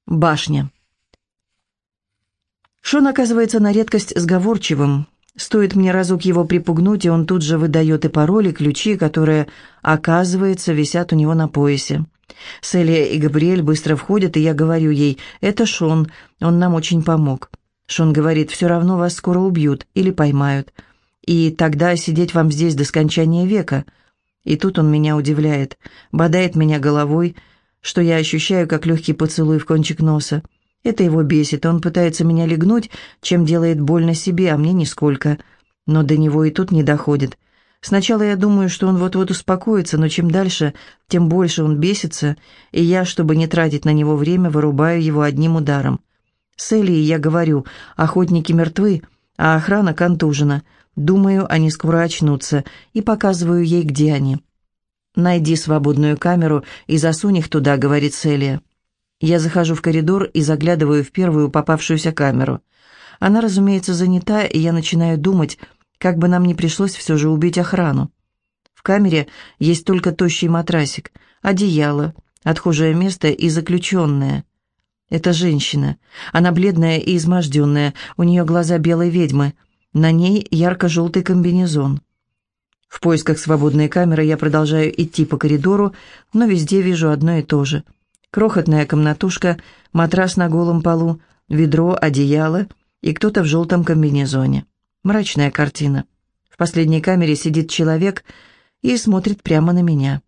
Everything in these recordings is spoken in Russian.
Башня. Шон оказывается на редкость сговорчивым. Стоит мне разок его припугнуть, и он тут же выдает и пароли, и ключи, которые, оказывается, висят у него на поясе. Селия и Габриэль быстро входят, и я говорю ей: «Это Шон, он нам очень помог». Шон говорит: «Все равно вас скоро убьют или поймают, и тогда сидеть вам здесь до скончания века». И тут он меня удивляет, бодает меня головой, что я ощущаю, как легкий поцелуй в кончик носа. Это его бесит, он пытается меня легнуть, чем делает больно себе, а мне нисколько. Но до него и тут не доходит. Сначала я думаю, что он вот-вот успокоится, но чем дальше, тем больше он бесится, и я, чтобы не тратить на него время, вырубаю его одним ударом. С Элией я говорю: охотники мертвы, а охрана контужена. Думаю, они скоро очнутся, и показываю ей, где они. «Найди свободную камеру и засунь их туда», — говорит Селия. Я захожу в коридор и заглядываю в первую попавшуюся камеру. Она, разумеется, занята, и я начинаю думать, как бы нам не пришлось все же убить охрану. В камере есть только тощий матрасик, одеяло, отхожее место и заключенная. Это женщина. Она бледная и изможденная, у нее глаза белой ведьмы, на ней ярко-желтый комбинезон. В поисках свободной камеры я продолжаю идти по коридору, но везде вижу одно и то же. Крохотная комнатушка, матрас на голом полу, ведро, одеяло и кто-то в желтом комбинезоне. Мрачная картина. В последней камере сидит человек и смотрит прямо на меня.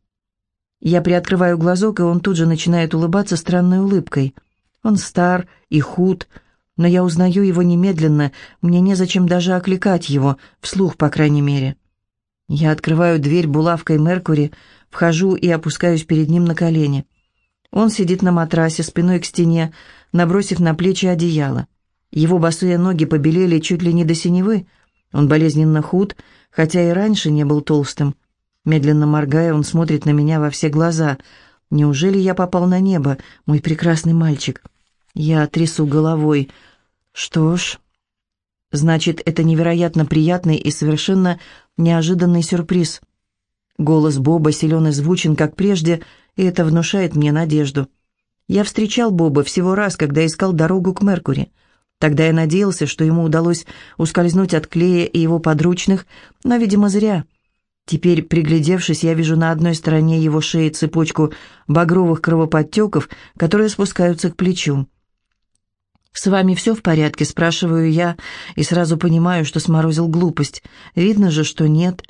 Я приоткрываю глазок, и он тут же начинает улыбаться странной улыбкой. Он стар и худ, но я узнаю его немедленно, мне незачем даже окликать его, вслух, по крайней мере. Я открываю дверь булавкой Меркури, вхожу и опускаюсь перед ним на колени. Он сидит на матрасе, спиной к стене, набросив на плечи одеяло. Его босые ноги побелели чуть ли не до синевы. Он болезненно худ, хотя и раньше не был толстым. Медленно моргая, он смотрит на меня во все глаза. «Неужели я попал на небо, мой прекрасный мальчик?» Я трясу головой. «Что ж, значит, это невероятно приятный и совершенно неожиданный сюрприз». Голос Боба силен и звучен, как прежде, и это внушает мне надежду. Я встречал Боба всего раз, когда искал дорогу к Меркури. Тогда я надеялся, что ему удалось ускользнуть от Клея и его подручных, но, видимо, зря. Теперь, приглядевшись, я вижу на одной стороне его шеи цепочку багровых кровоподтеков, которые спускаются к плечу. «С вами все в порядке?» — спрашиваю я, и сразу понимаю, что сморозил глупость. Видно же, что нет.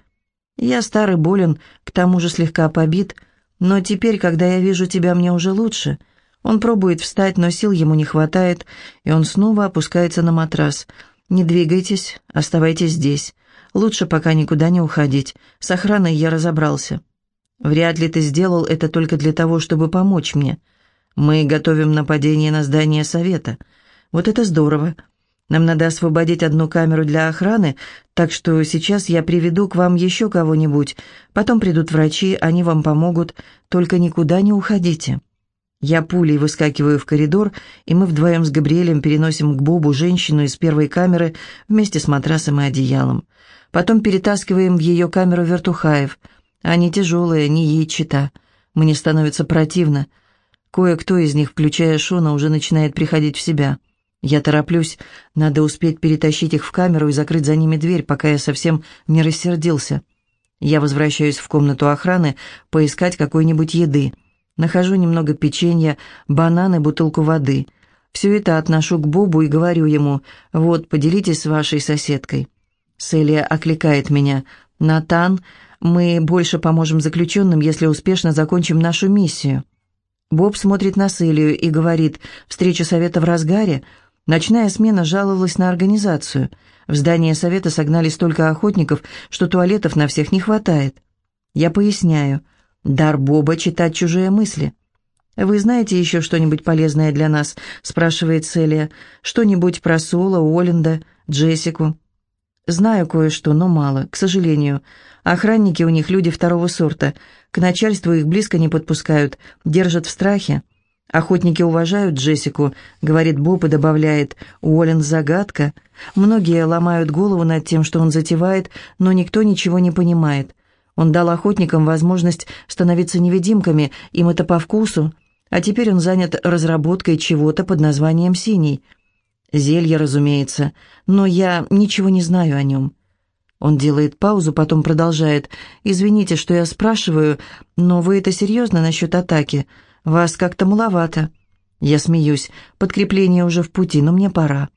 Я стар и болен, к тому же слегка побит, но теперь, когда я вижу тебя, мне уже лучше. Он пробует встать, но сил ему не хватает, и он снова опускается на матрас. «Не двигайтесь, оставайтесь здесь. Лучше пока никуда не уходить. С охраной я разобрался. Вряд ли ты сделал это только для того, чтобы помочь мне. Мы готовим нападение на здание совета. Вот это здорово. Нам надо освободить одну камеру для охраны, так что сейчас я приведу к вам еще кого-нибудь. Потом придут врачи, они вам помогут. Только никуда не уходите». Я пулей выскакиваю в коридор, и мы вдвоем с Габриэлем переносим к Бобу женщину из первой камеры вместе с матрасом и одеялом. Потом перетаскиваем в ее камеру вертухаев. Они тяжелые, не ей чета. Мне становится противно. Кое-кто из них, включая Шона, уже начинает приходить в себя. Я тороплюсь, надо успеть перетащить их в камеру и закрыть за ними дверь, пока я совсем не рассердился. Я возвращаюсь в комнату охраны поискать какой-нибудь еды. Нахожу немного печенья, бананы, бутылку воды. Все это отношу к Бобу и говорю ему: «Вот, поделитесь с вашей соседкой». Селия окликает меня: «Натан, мы больше поможем заключенным, если успешно закончим нашу миссию». Боб смотрит на Селию и говорит: «Встреча совета в разгаре. Ночная смена жаловалась на организацию. В здание совета согнали столько охотников, что туалетов на всех не хватает». Я поясняю: «Дар Боба — читать чужие мысли». «Вы знаете еще что-нибудь полезное для нас?» — спрашивает Селия. «Что-нибудь про Соло, Уолленда, Джессику?» «Знаю кое-что, но мало, к сожалению. Охранники у них люди второго сорта. К начальству их близко не подпускают, держат в страхе. Охотники уважают Джессику», — говорит Боб и добавляет: «Уоллен — загадка. Многие ломают голову над тем, что он затевает, но никто ничего не понимает. Он дал охотникам возможность становиться невидимками, им это по вкусу. А теперь он занят разработкой чего-то под названием «Синий». Зелье, разумеется, но я ничего не знаю о нем. Он делает паузу, потом продолжает. «Извините, что я спрашиваю, но вы это серьезно насчет атаки? Вас как-то маловато». Я смеюсь. Подкрепление уже в пути, но мне пора.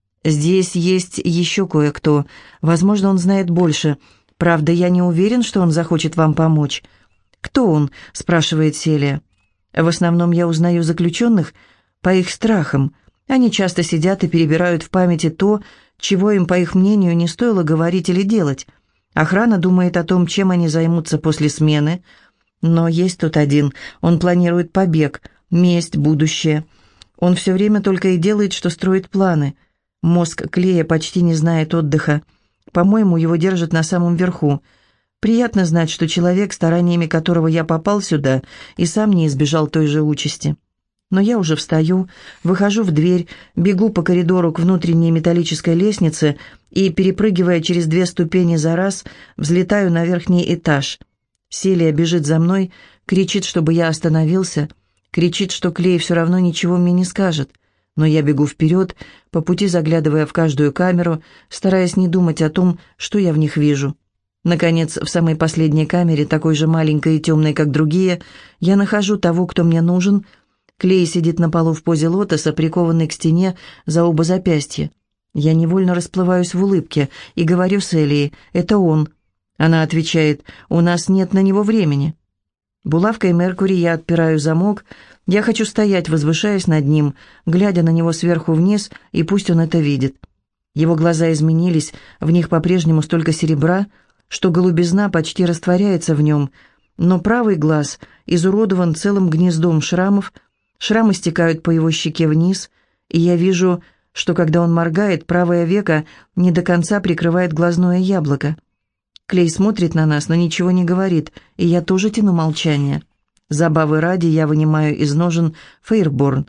Здесь есть еще кое-кто. Возможно, он знает больше. Правда, я не уверен, что он захочет вам помочь. «Кто он?» – спрашивает Селия. В основном я узнаю заключенных по их страхам. Они часто сидят и перебирают в памяти то, чего им, по их мнению, не стоило говорить или делать. Охрана думает о том, чем они займутся после смены. Но есть тут один. Он планирует побег, месть, будущее. Он все время только и делает, что строит планы. Мозг Клея почти не знает отдыха. По-моему, его держат на самом верху. Приятно знать, что человек, стараниями которого я попал сюда, и сам не избежал той же участи. Но я уже встаю, выхожу в дверь, бегу по коридору к внутренней металлической лестнице и, перепрыгивая через 2 ступени за раз, взлетаю на верхний этаж. Селия бежит за мной, кричит, чтобы я остановился, кричит, что Клей все равно ничего мне не скажет. Но я бегу вперед, по пути заглядывая в каждую камеру, стараясь не думать о том, что я в них вижу. Наконец, в самой последней камере, такой же маленькой и темной, как другие, я нахожу того, кто мне нужен. Клей сидит на полу в позе лотоса, прикованный к стене за оба запястья. Я невольно расплываюсь в улыбке и говорю Селии: «Это он». Она отвечает: «У нас нет на него времени». Булавкой Меркури я отпираю замок. Я хочу стоять, возвышаясь над ним, глядя на него сверху вниз, и пусть он это видит. Его глаза изменились, в них по-прежнему столько серебра, что голубизна почти растворяется в нем, но правый глаз изуродован целым гнездом шрамов, шрамы стекают по его щеке вниз, и я вижу, что когда он моргает, правое веко не до конца прикрывает глазное яблоко. Клей смотрит на нас, но ничего не говорит, и я тоже тяну молчание. Забавы ради я вынимаю из ножен Фейрборн.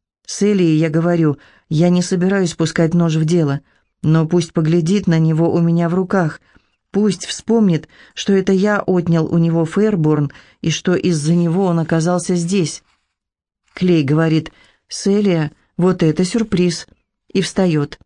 С Элией я говорю: «Я не собираюсь пускать нож в дело, но пусть поглядит на него у меня в руках, пусть вспомнит, что это я отнял у него Фейрборн и что из-за него он оказался здесь». Клей говорит: «Селия, вот это сюрприз», и встает.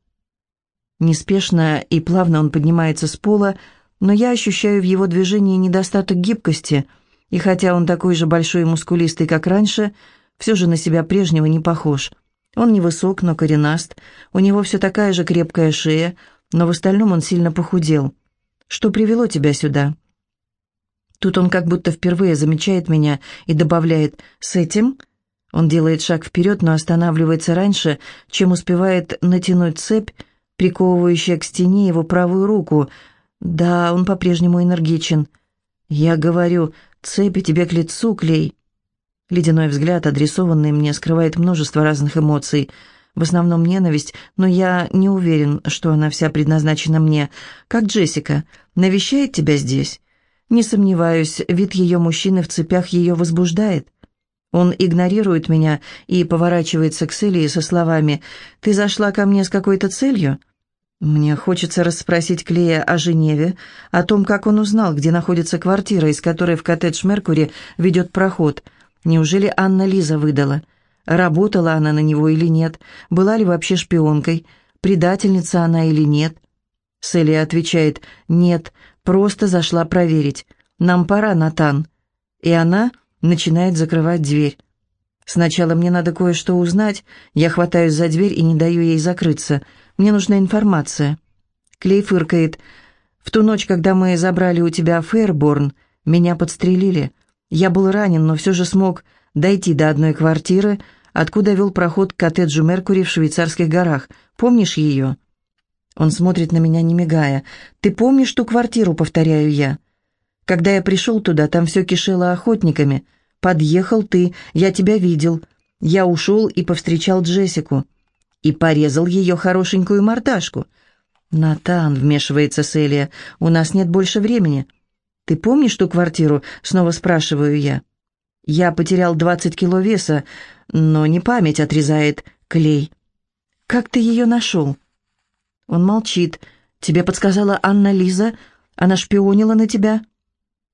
Неспешно и плавно он поднимается с пола, но я ощущаю в его движении недостаток гибкости, и хотя он такой же большой и мускулистый, как раньше, все же на себя прежнего не похож. Он невысок, но коренаст, у него все такая же крепкая шея, но в остальном он сильно похудел. «Что привело тебя сюда?» Тут он как будто впервые замечает меня и добавляет: «С этим?» Он делает шаг вперед, но останавливается раньше, чем успевает натянуть цепь, приковывающая к стене его правую руку. Да, он по-прежнему энергичен. Я говорю: «Цепи тебе к лицу, Клей». Ледяной взгляд, адресованный мне, скрывает множество разных эмоций, в основном ненависть, но я не уверен, что она вся предназначена мне. «Как Джессика? Навещает тебя здесь?» «Не сомневаюсь, вид ее мужчины в цепях ее возбуждает». Он игнорирует меня и поворачивается к Селии со словами: «Ты зашла ко мне с какой-то целью?» Мне хочется расспросить Клея о Женеве, о том, как он узнал, где находится квартира, из которой в коттедж Меркури ведет проход. Неужели Анна Лиза выдала? Работала она на него или нет? Была ли вообще шпионкой? Предательница она или нет? Селия отвечает: «Нет, просто зашла проверить. Нам пора, Натан». И она начинает закрывать дверь. Сначала мне надо кое-что узнать. Я хватаюсь за дверь и не даю ей закрыться. Мне нужна информация. Клей фыркает: «В ту ночь, когда мы забрали у тебя Фейрборн, меня подстрелили. Я был ранен, но все же смог дойти до одной квартиры, откуда вел проход к коттеджу Меркури в швейцарских горах. Помнишь ее?» Он смотрит на меня, не мигая. «Ты помнишь ту квартиру?» — повторяю я. «Когда я пришел туда, там все кишело охотниками. Подъехал ты, я тебя видел. Я ушел и повстречал Джессику. И порезал ее хорошенькую мордашку». «Натан», — вмешивается Селия, — «у нас нет больше времени». «Ты помнишь ту квартиру?» — снова спрашиваю я. «Я потерял 20 кило веса, но не память», — отрезает Клей. «Как ты ее нашел?» Он молчит. «Тебе подсказала Анна Лиза? Она шпионила на тебя?»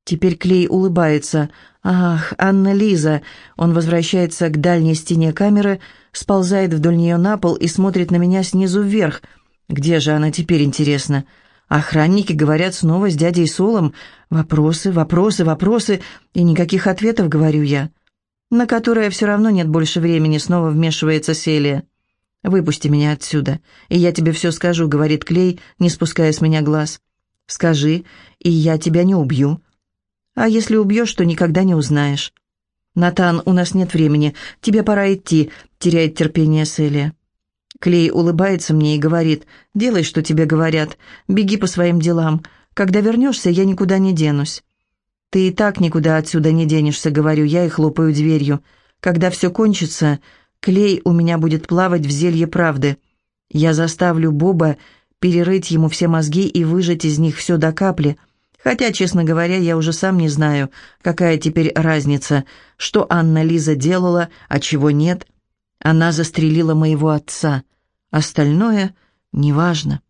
Теперь Клей улыбается. «Ах, Анна-Лиза!» Он возвращается к дальней стене камеры, сползает вдоль нее на пол и смотрит на меня снизу вверх. Где же она теперь, интересно? Охранники говорят снова с дядей Солом. Вопросы, вопросы, вопросы, и никаких ответов, говорю я. На которые все равно нет больше времени, снова вмешивается Селия. «Выпусти меня отсюда, и я тебе все скажу», — говорит Клей, не спуская с меня глаз. «Скажи, и я тебя не убью. А если убьешь, то никогда не узнаешь». «Натан, у нас нет времени, тебе пора идти», — теряет терпение Селия. Клей улыбается мне и говорит: «Делай, что тебе говорят, беги по своим делам. Когда вернешься, я никуда не денусь». «Ты и так никуда отсюда не денешься», — говорю я и хлопаю дверью. «Когда все кончится, Клей у меня будет плавать в зелье правды. Я заставлю Боба перерыть ему все мозги и выжать из них все до капли. Хотя, честно говоря, я уже сам не знаю, какая теперь разница, что Анна-Лиза делала, а чего нет. Она застрелила моего отца. Остальное неважно».